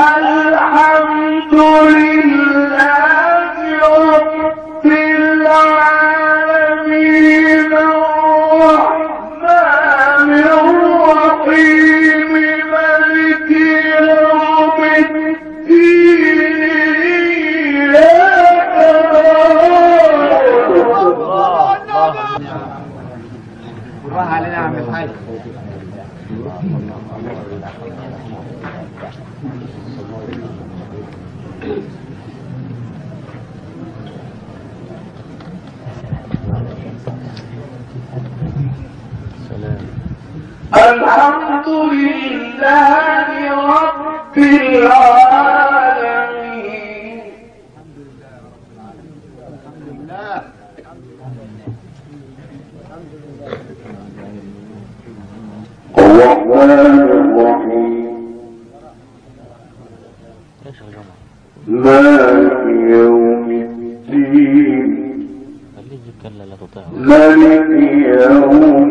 الحمد لله رب العالمين الرحمن الرحيم مالك يوم الدين إياك بالراحة علينا يا عم الحاج. الحمد لله رب العالمين الرحمن الرحيم مالك يوم الدين مالك يوم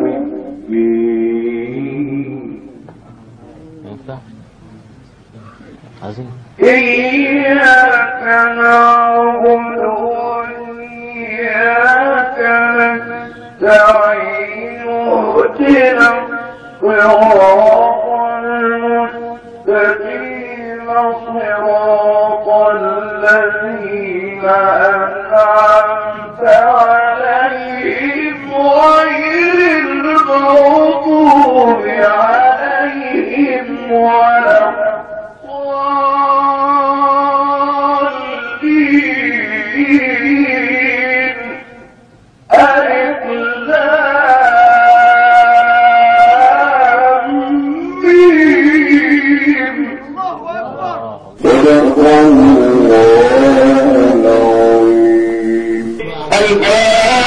إياك نعبد وإياك نستعين اهدنا الصراط المستقيم صراط الذين أنعمت عليهم غير المغضوب عليهم ولا الضالين. ألف لام ميم. صدق الله العظيم.